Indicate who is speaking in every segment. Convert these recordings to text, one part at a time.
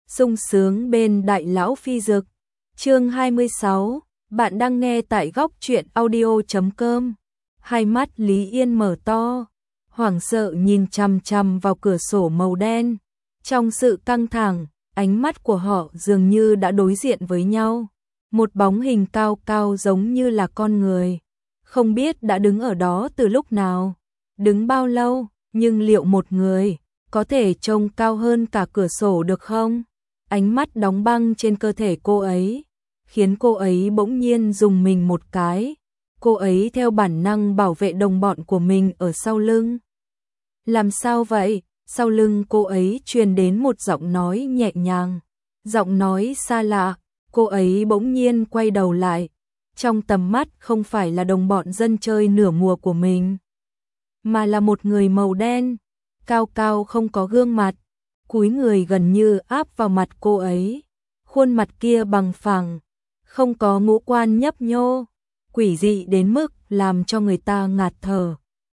Speaker 1: sung sướng bên đại lão phi dực. Chương 26, bạn đang nghe tại góc truyện audio.com. Hai mắt Lý Yên mở to, hoảng sợ nhìn chằm chằm vào cửa sổ màu đen. Trong sự căng thẳng, ánh mắt của họ dường như đã đối diện với nhau. Một bóng hình cao cao giống như là con người. Không biết đã đứng ở đó từ lúc nào, đứng bao lâu, nhưng liệu một người có thể trông cao hơn cả cửa sổ được không? Ánh mắt đóng băng trên cơ thể cô ấy, khiến cô ấy bỗng nhiên rùng mình một cái. Cô ấy theo bản năng bảo vệ đồng bọn của mình ở sau lưng. Làm sao vậy? Sau lưng cô ấy truyền đến một giọng nói nhẹ nhàng, giọng nói xa lạ. Cô ấy bỗng nhiên quay đầu lại, trong tầm mắt không phải là đồng bọn dân chơi nửa mùa của mình, mà là một người màu đen, cao cao không có gương mặt, cúi người gần như áp vào mặt cô ấy. Khuôn mặt kia bằng phẳng, không có ngũ quan nhấp nhô, quỷ dị đến mức làm cho người ta ngạt thở.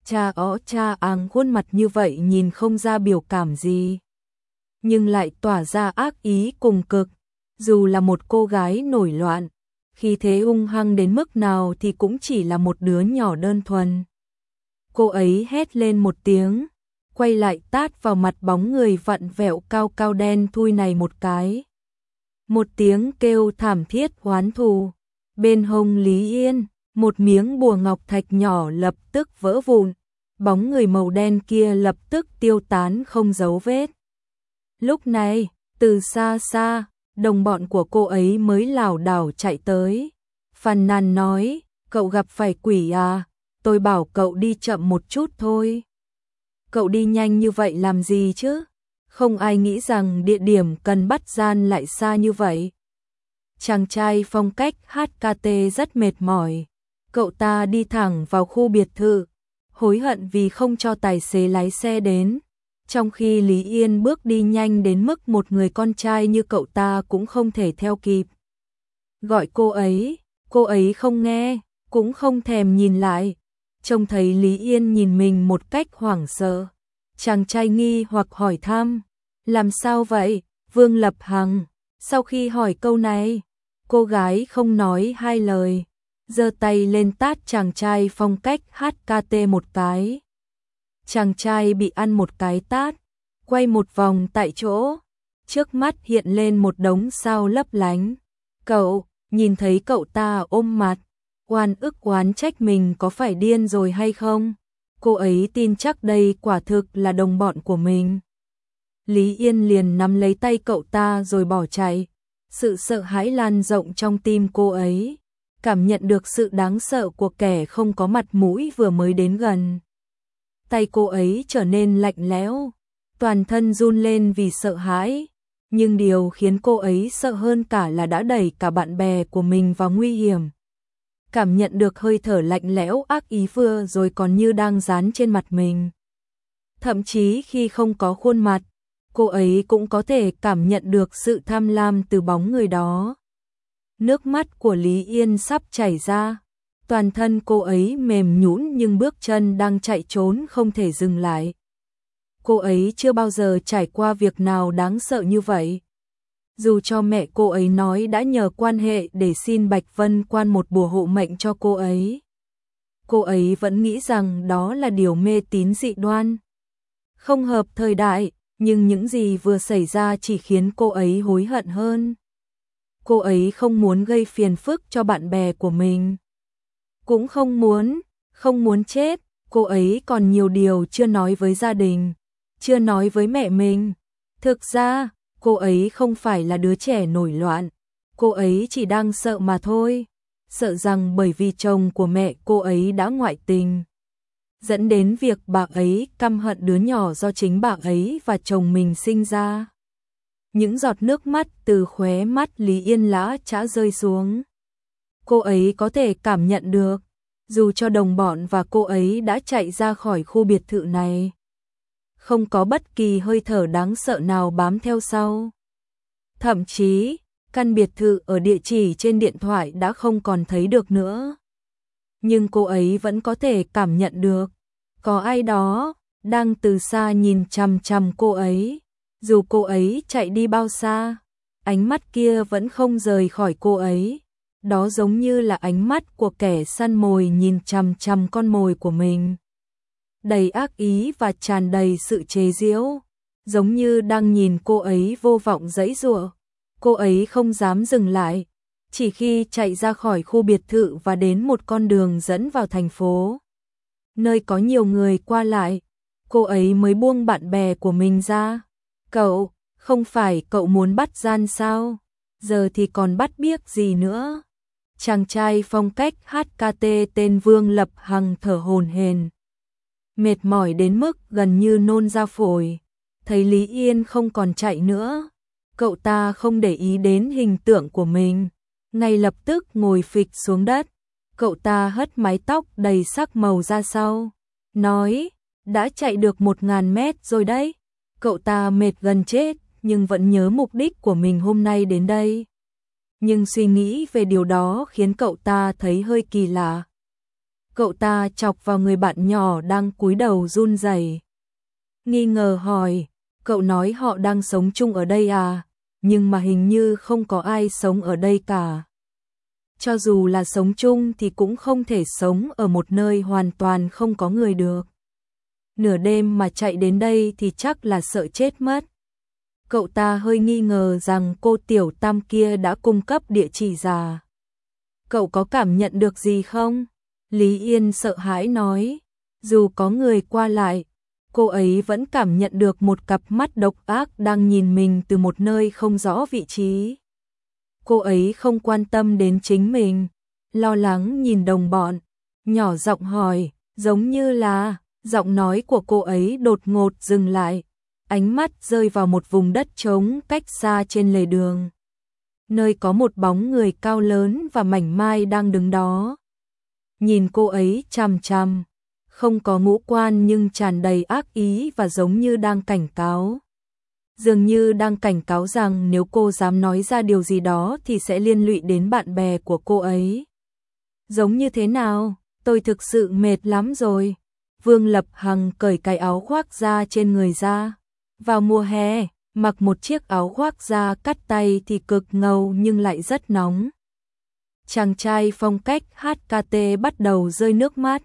Speaker 1: Cha áng, khuôn mặt như vậy nhìn không ra biểu cảm gì, nhưng lại tỏa ra ác ý cùng cực. Dù là một cô gái nổi loạn, khi thế hung hăng đến mức nào thì cũng chỉ là một đứa nhỏ đơn thuần. Cô ấy hét lên một tiếng, quay lại tát vào mặt bóng người vặn vẹo cao cao đen thui này một cái. Một tiếng kêu thảm thiết oán thù. Bên hông Lý Yên, một miếng bùa ngọc thạch nhỏ lập tức vỡ vụn. Bóng người màu đen kia lập tức tiêu tán không dấu vết. Lúc này, từ xa xa, đồng bọn của cô ấy mới lảo đảo chạy tới. Phàn nàn nói, cậu gặp phải quỷ à? Tôi bảo cậu đi chậm một chút thôi. Cậu đi nhanh như vậy làm gì chứ? Không ai nghĩ rằng địa điểm cần bắt gian lại xa như vậy. Chàng trai phong cách HKT rất mệt mỏi. Cậu ta đi thẳng vào khu biệt thự, hối hận vì không cho tài xế lái xe đến. Trong khi Lý Yên bước đi nhanh đến mức một người con trai như cậu ta cũng không thể theo kịp. Gọi cô ấy không nghe, cũng không thèm nhìn lại. Trông thấy Lý Yên nhìn mình một cách hoảng sợ, chàng trai nghi hoặc hỏi thăm, làm sao vậy, Vương Lập Hằng? Sau khi hỏi câu này, cô gái không nói hai lời, giơ tay lên tát chàng trai phong cách HKT một cái. Chàng trai bị ăn một cái tát, quay một vòng tại chỗ, trước mắt hiện lên một đống sao lấp lánh. Cậu, nhìn thấy cậu ta ôm mặt, oan ức oán trách mình có phải điên rồi hay không? Cô ấy tin chắc đây quả thực là đồng bọn của mình. Lý Yên liền nắm lấy tay cậu ta rồi bỏ chạy. Sự sợ hãi lan rộng trong tim cô ấy, cảm nhận được sự đáng sợ của kẻ không có mặt mũi vừa mới đến gần. Tay cô ấy trở nên lạnh lẽo, toàn thân run lên vì sợ hãi. Nhưng điều khiến cô ấy sợ hơn cả là đã đẩy cả bạn bè của mình vào nguy hiểm. Cảm nhận được hơi thở lạnh lẽo ác ý vừa rồi còn như đang dán trên mặt mình. Thậm chí khi không có khuôn mặt, cô ấy cũng có thể cảm nhận được sự tham lam từ bóng người đó. Nước mắt của Lý Yên sắp chảy ra, toàn thân cô ấy mềm nhũn nhưng bước chân đang chạy trốn không thể dừng lại. Cô ấy chưa bao giờ trải qua việc nào đáng sợ như vậy. Dù cho mẹ cô ấy nói đã nhờ quan hệ để xin Bạch Vân Quan một bùa hộ mệnh cho cô ấy vẫn nghĩ rằng đó là điều mê tín dị đoan, không hợp thời đại, nhưng những gì vừa xảy ra chỉ khiến cô ấy hối hận hơn. Cô ấy không muốn gây phiền phức cho bạn bè của mình, cũng không muốn chết. Cô ấy còn nhiều điều chưa nói với gia đình, chưa nói với mẹ mình. Thực ra, cô ấy không phải là đứa trẻ nổi loạn, cô ấy chỉ đang sợ mà thôi. Sợ rằng bởi vì chồng của mẹ cô ấy đã ngoại tình, dẫn đến việc bà ấy căm hận đứa nhỏ do chính bà ấy và chồng mình sinh ra. Những giọt nước mắt từ khóe mắt Lý Yên lã chã rơi xuống. Cô ấy có thể cảm nhận được, dù cho đồng bọn và cô ấy đã chạy ra khỏi khu biệt thự này, không có bất kỳ hơi thở đáng sợ nào bám theo sau. Thậm chí, căn biệt thự ở địa chỉ trên điện thoại đã không còn thấy được nữa. Nhưng cô ấy vẫn có thể cảm nhận được, có ai đó đang từ xa nhìn chằm chằm cô ấy. Dù cô ấy chạy đi bao xa, ánh mắt kia vẫn không rời khỏi cô ấy. Đó giống như là ánh mắt của kẻ săn mồi nhìn chằm chằm con mồi của mình. Đầy ác ý và tràn đầy sự chế giễu, giống như đang nhìn cô ấy vô vọng giãy giụa. Cô ấy không dám dừng lại, chỉ khi chạy ra khỏi khu biệt thự và đến một con đường dẫn vào thành phố, nơi có nhiều người qua lại, cô ấy mới buông bạn bè của mình ra. Cậu, không phải cậu muốn bắt gian sao? Giờ thì còn bắt biếc gì nữa? Chàng trai phong cách HKT tên Vương Lập Hằng thở hổn hển, mệt mỏi đến mức gần như nôn ra phổi. Thấy Lý Yên không còn chạy nữa, cậu ta không để ý đến hình tượng của mình, ngay lập tức ngồi phịch xuống đất. Cậu ta hất mái tóc đầy sắc màu ra sau, nói, đã chạy được 1000 mét rồi đấy. Cậu ta mệt gần chết, nhưng vẫn nhớ mục đích của mình hôm nay đến đây. Nhưng suy nghĩ về điều đó khiến cậu ta thấy hơi kỳ lạ. Cậu ta chọc vào người bạn nhỏ đang cúi đầu run rẩy, nghi ngờ hỏi, cậu nói họ đang sống chung ở đây à? Nhưng mà hình như không có ai sống ở đây cả. Cho dù là sống chung thì cũng không thể sống ở một nơi hoàn toàn không có người được. Nửa đêm mà chạy đến đây thì chắc là sợ chết mất. Cậu ta hơi nghi ngờ rằng cô tiểu tam kia đã cung cấp địa chỉ giả. Cậu có cảm nhận được gì không? Lý Yên sợ hãi nói. Dù có người qua lại, cô ấy vẫn cảm nhận được một cặp mắt độc ác đang nhìn mình từ một nơi không rõ vị trí. Cô ấy không quan tâm đến chính mình, lo lắng nhìn đồng bọn, nhỏ giọng hỏi, giống như là, giọng nói của cô ấy đột ngột dừng lại, ánh mắt rơi vào một vùng đất trống cách xa trên lề đường, nơi có một bóng người cao lớn và mảnh mai đang đứng đó. Nhìn cô ấy chằm chằm, không có ngũ quan nhưng tràn đầy ác ý và giống như đang cảnh cáo. Dường như đang cảnh cáo rằng nếu cô dám nói ra điều gì đó thì sẽ liên lụy đến bạn bè của cô ấy. Giống như thế nào? Tôi thực sự mệt lắm rồi. Vương Lập Hằng cởi cái áo khoác da trên người ra. Vào mùa hè, mặc một chiếc áo khoác da cắt tay thì cực ngầu nhưng lại rất nóng. Chàng trai phong cách HKT bắt đầu rơi nước mắt.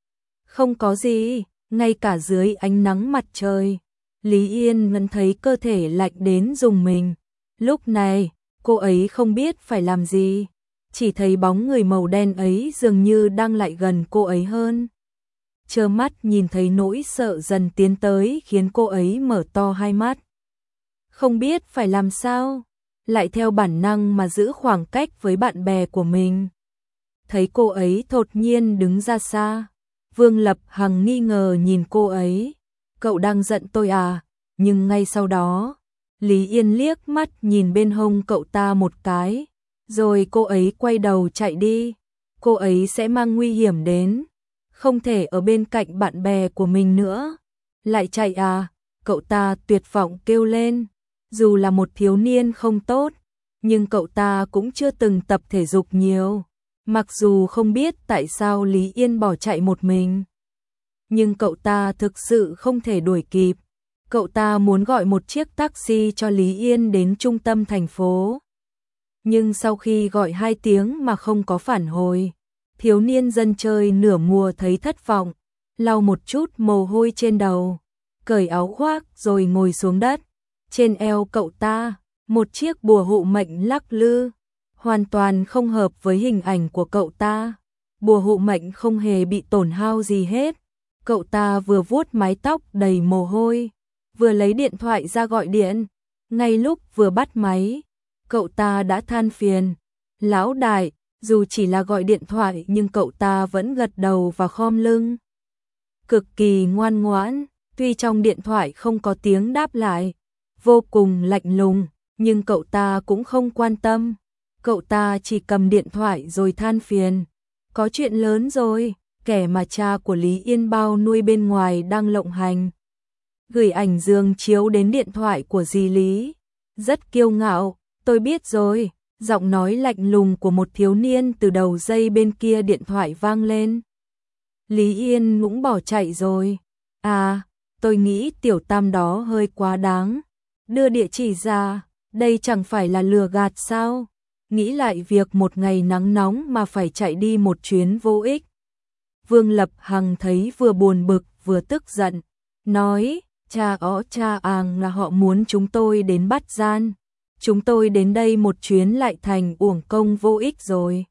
Speaker 1: Không có gì, ngay cả dưới ánh nắng mặt trời, Lý Yên vẫn thấy cơ thể lạnh đến rùng mình. Lúc này, cô ấy không biết phải làm gì, chỉ thấy bóng người màu đen ấy dường như đang lại gần cô ấy hơn. Trơ mắt nhìn thấy nỗi sợ dần tiến tới khiến cô ấy mở to hai mắt. Không biết phải làm sao, lại theo bản năng mà giữ khoảng cách với bạn bè của mình. Thấy cô ấy thột nhiên đứng ra xa, Vương Lập Hằng nghi ngờ nhìn cô ấy. Cậu đang giận tôi à? Nhưng ngay sau đó, Lý Yên liếc mắt nhìn bên hông cậu ta một cái, rồi cô ấy quay đầu chạy đi. Cô ấy sẽ mang nguy hiểm đến, không thể ở bên cạnh bạn bè của mình nữa. Lại chạy à? Cậu ta tuyệt vọng kêu lên. Dù là một thiếu niên không tốt, nhưng cậu ta cũng chưa từng tập thể dục nhiều. Mặc dù không biết tại sao Lý Yên bỏ chạy một mình, nhưng cậu ta thực sự không thể đuổi kịp. Cậu ta muốn gọi một chiếc taxi cho Lý Yên đến trung tâm thành phố. Nhưng sau khi gọi 2 tiếng mà không có phản hồi, thiếu niên dân chơi nửa mùa thấy thất vọng, lau một chút mồ hôi trên đầu, cởi áo khoác rồi ngồi xuống đất. Trên eo cậu ta, một chiếc bùa hộ mệnh lắc lư, hoàn toàn không hợp với hình ảnh của cậu ta. Bùa hộ mệnh không hề bị tổn hao gì hết. Cậu ta vừa vuốt mái tóc đầy mồ hôi, vừa lấy điện thoại ra gọi điện. Ngay lúc vừa bắt máy, cậu ta đã than phiền. Lão đại, dù chỉ là gọi điện thoại nhưng cậu ta vẫn gật đầu và khom lưng. Cực kỳ ngoan ngoãn, tuy trong điện thoại không có tiếng đáp lại, vô cùng lạnh lùng, nhưng cậu ta cũng không quan tâm. Cậu ta chỉ cầm điện thoại rồi than phiền. Có chuyện lớn rồi, kẻ mà cha của Lý Yên bao nuôi bên ngoài đang lộng hành. Gửi ảnh giường chiếu đến điện thoại của dì Lý. Rất kiêu ngạo, tôi biết rồi. Giọng nói lạnh lùng của một thiếu niên từ đầu dây bên kia điện thoại vang lên. Lý Yên cũng bỏ chạy rồi. À, tôi nghĩ tiểu tam đó hơi quá đáng. đưa địa chỉ ra, đây chẳng phải là lừa gạt sao? Nghĩ lại việc một ngày nắng nóng mà phải chạy đi một chuyến vô ích. Vương Lập Hằng thấy vừa buồn bực vừa tức giận, nói, cha là họ muốn chúng tôi đến bắt gian. Chúng tôi đến đây một chuyến lại thành uổng công vô ích rồi.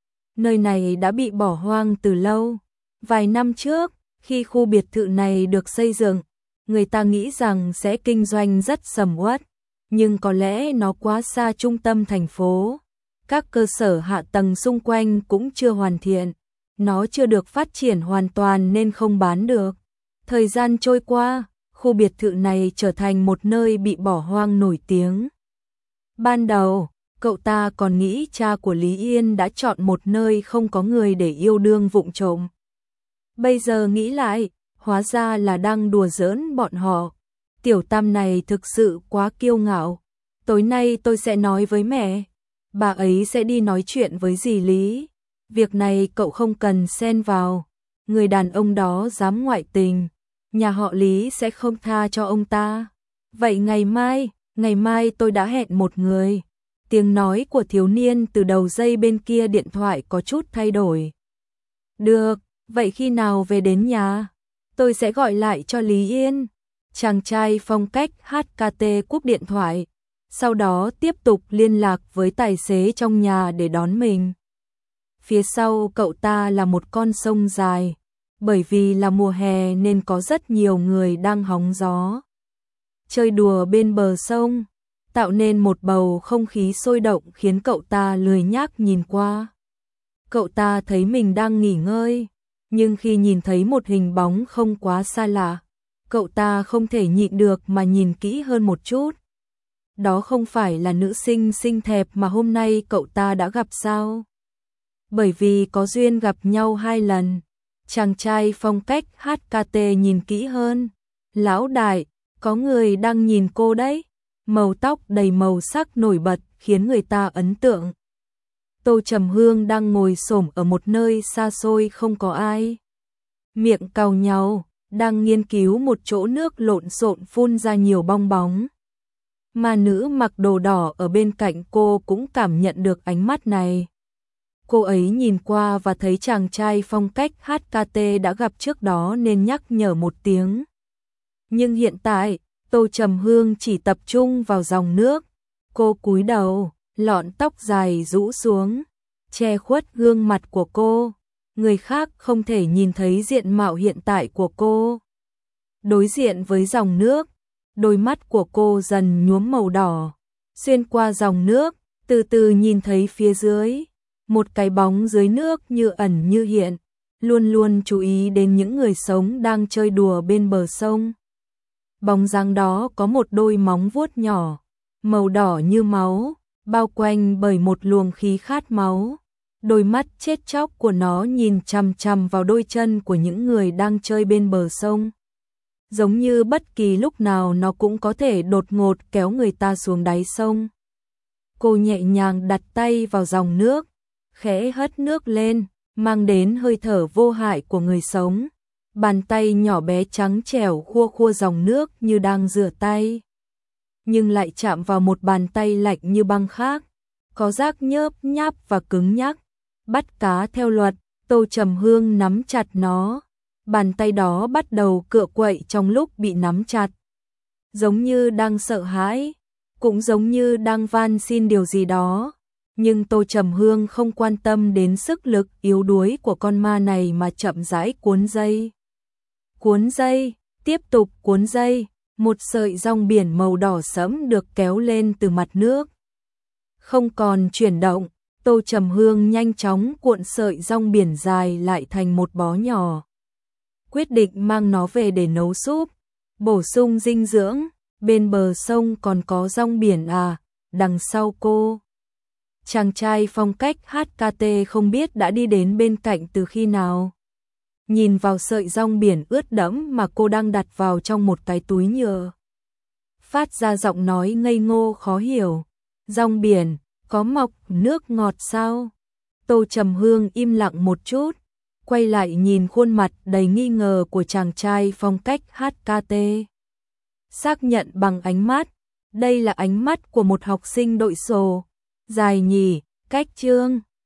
Speaker 1: Nơi này đã bị bỏ hoang từ lâu. Vài năm trước, khi khu biệt thự này được xây dựng, người ta nghĩ rằng sẽ kinh doanh rất sầm uất, nhưng có lẽ nó quá xa trung tâm thành phố. Các cơ sở hạ tầng xung quanh cũng chưa hoàn thiện, nó chưa được phát triển hoàn toàn nên không bán được. Thời gian trôi qua, khu biệt thự này trở thành một nơi bị bỏ hoang nổi tiếng. Ban đầu, cậu ta còn nghĩ cha của Lý Yên đã chọn một nơi không có người để yêu đương vụng trộm. Bây giờ nghĩ lại, hóa ra là đang đùa giỡn bọn họ. Tiểu Tam này thực sự quá kiêu ngạo. Tối nay tôi sẽ nói với mẹ, bà ấy sẽ đi nói chuyện với dì Lý. Việc này cậu không cần xen vào. Người đàn ông đó dám ngoại tình, nhà họ Lý sẽ không tha cho ông ta. Vậy ngày mai tôi đã hẹn một người. Tiếng nói của thiếu niên từ đầu dây bên kia điện thoại có chút thay đổi. Được, vậy khi nào về đến nhà? Tôi sẽ gọi lại cho Lý Yên. Chàng trai phong cách HKT cúp điện thoại, sau đó tiếp tục liên lạc với tài xế trong nhà để đón mình. Phía sau cậu ta là một con sông dài, bởi vì là mùa hè nên có rất nhiều người đang hóng gió, chơi đùa bên bờ sông, tạo nên một bầu không khí sôi động khiến cậu ta lười nhác nhìn qua. Cậu ta thấy mình đang nghỉ ngơi, nhưng khi nhìn thấy một hình bóng không quá xa lạ, cậu ta không thể nhịn được mà nhìn kỹ hơn một chút. Đó không phải là nữ sinh xinh đẹp mà hôm nay cậu ta đã gặp sao? Bởi vì có duyên gặp nhau 2 lần. Chàng trai phong cách HKT nhìn kỹ hơn. Lão đại, có người đang nhìn cô đấy. Màu tóc đầy màu sắc nổi bật khiến người ta ấn tượng. Tô Trầm Hương đang ngồi xổm ở một nơi xa xôi không có ai. Miệng cào nhàu, đang nghiên cứu một chỗ nước lộn xộn phun ra nhiều bong bóng. Mà nữ mặc đồ đỏ ở bên cạnh cô cũng cảm nhận được ánh mắt này. Cô ấy nhìn qua và thấy chàng trai phong cách HKT đã gặp trước đó nên nhắc nhở một tiếng. Nhưng hiện tại, Tô Trầm Hương chỉ tập trung vào dòng nước. Cô cúi đầu, lọn tóc dài rũ xuống, che khuất gương mặt của cô. Người khác không thể nhìn thấy diện mạo hiện tại của cô. Đối diện với dòng nước, đôi mắt của cô dần nhuốm màu đỏ. Xuyên qua dòng nước, từ từ nhìn thấy phía dưới. Một cái bóng dưới nước như ẩn như hiện, luôn luôn chú ý đến những người sống đang chơi đùa bên bờ sông. Bóng dáng đó có một đôi móng vuốt nhỏ, màu đỏ như máu, bao quanh bởi một luồng khí khát máu. Đôi mắt chết chóc của nó nhìn chằm chằm vào đôi chân của những người đang chơi bên bờ sông. Giống như bất kỳ lúc nào nó cũng có thể đột ngột kéo người ta xuống đáy sông. Cô nhẹ nhàng đặt tay vào dòng nước, khẽ hất nước lên, mang đến hơi thở vô hại của người sống. Bàn tay nhỏ bé trắng trẻo khua khua dòng nước như đang rửa tay. Nhưng lại chạm vào một bàn tay lạnh như băng khác, có rác nhớp nháp và cứng nhắc. Bắt cá theo luật, Tô Trầm Hương nắm chặt nó. Bàn tay đó bắt đầu cựa quậy trong lúc bị nắm chặt. Giống như đang sợ hãi, cũng giống như đang van xin điều gì đó. Nhưng Tô Trầm Hương không quan tâm đến sức lực yếu đuối của con ma này mà chậm rãi cuốn dây. Cuốn dây, tiếp tục cuốn dây, một sợi rong biển màu đỏ sẫm được kéo lên từ mặt nước. Không còn chuyển động, Tô Trầm Hương nhanh chóng cuộn sợi rong biển dài lại thành một bó nhỏ. Quyết định mang nó về để nấu súp, bổ sung dinh dưỡng. Bên bờ sông còn có rong biển à, đằng sau cô. Chàng trai phong cách HKT không biết đã đi đến bên cạnh từ khi nào. Nhìn vào sợi rong biển ướt đẫm mà cô đang đặt vào trong một cái túi nhựa. Phát ra giọng nói ngây ngô khó hiểu. Rong biển, có mọc nước ngọt sao? Tô Trầm Hương im lặng một chút, quay lại nhìn khuôn mặt đầy nghi ngờ của chàng trai phong cách HKT. Xác nhận bằng ánh mắt, Đây là ánh mắt của một học sinh đội sổ. Dài nhỉ, cách chương.